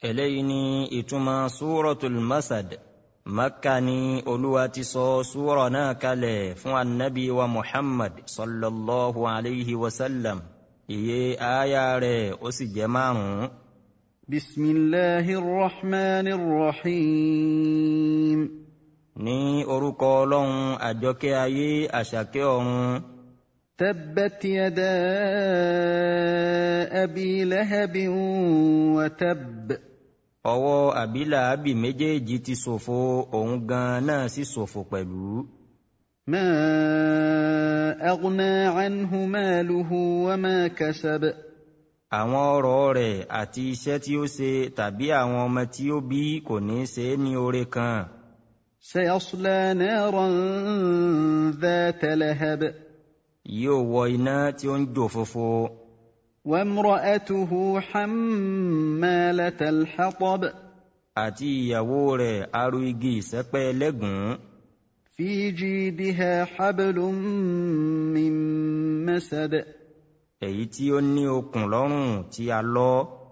eléyìí ni ìtumọ̀ súratul Masad. Makka ni Olúwa ti sọ súra náà kalẹ̀ fún annabi wa Muhammad sallallahu alayhi wa sallam. Iye aya rẹ̀ ó sì jẹ́ 5. Bismillahir Rahmanir Rahim. Ní orúkọ Ọlọ́run àjọkẹ́ ayé àṣàkẹ́ ọ̀run. Tabbat yada abi lahabin wa tabb. Ọwọ́ Abi Lahabi méjèèjì ti ṣòfò, òun gan náà sì ṣòfò pẹ̀lú. Ma aghna anhu maluhu wa ma kasab. Àwọn ọrọ̀ rẹ̀ àti iṣẹ́ tí ó ṣe tàbí àwọn ọmọ tí ó bí kò ní ṣe ní oore kan. Sayasla naran dhata lahab. Yóò wọ iná tí ó ń jò fòfò. Wa imra'atuhu hammalatal hatab. Àti ìyàwó rẹ̀ aró igi ìṣẹ́pẹ́ lẹ́gùn. Fi jidiha hablum min masad. Èyí tí ó ní okùn lọ́rùn tí a lọ́.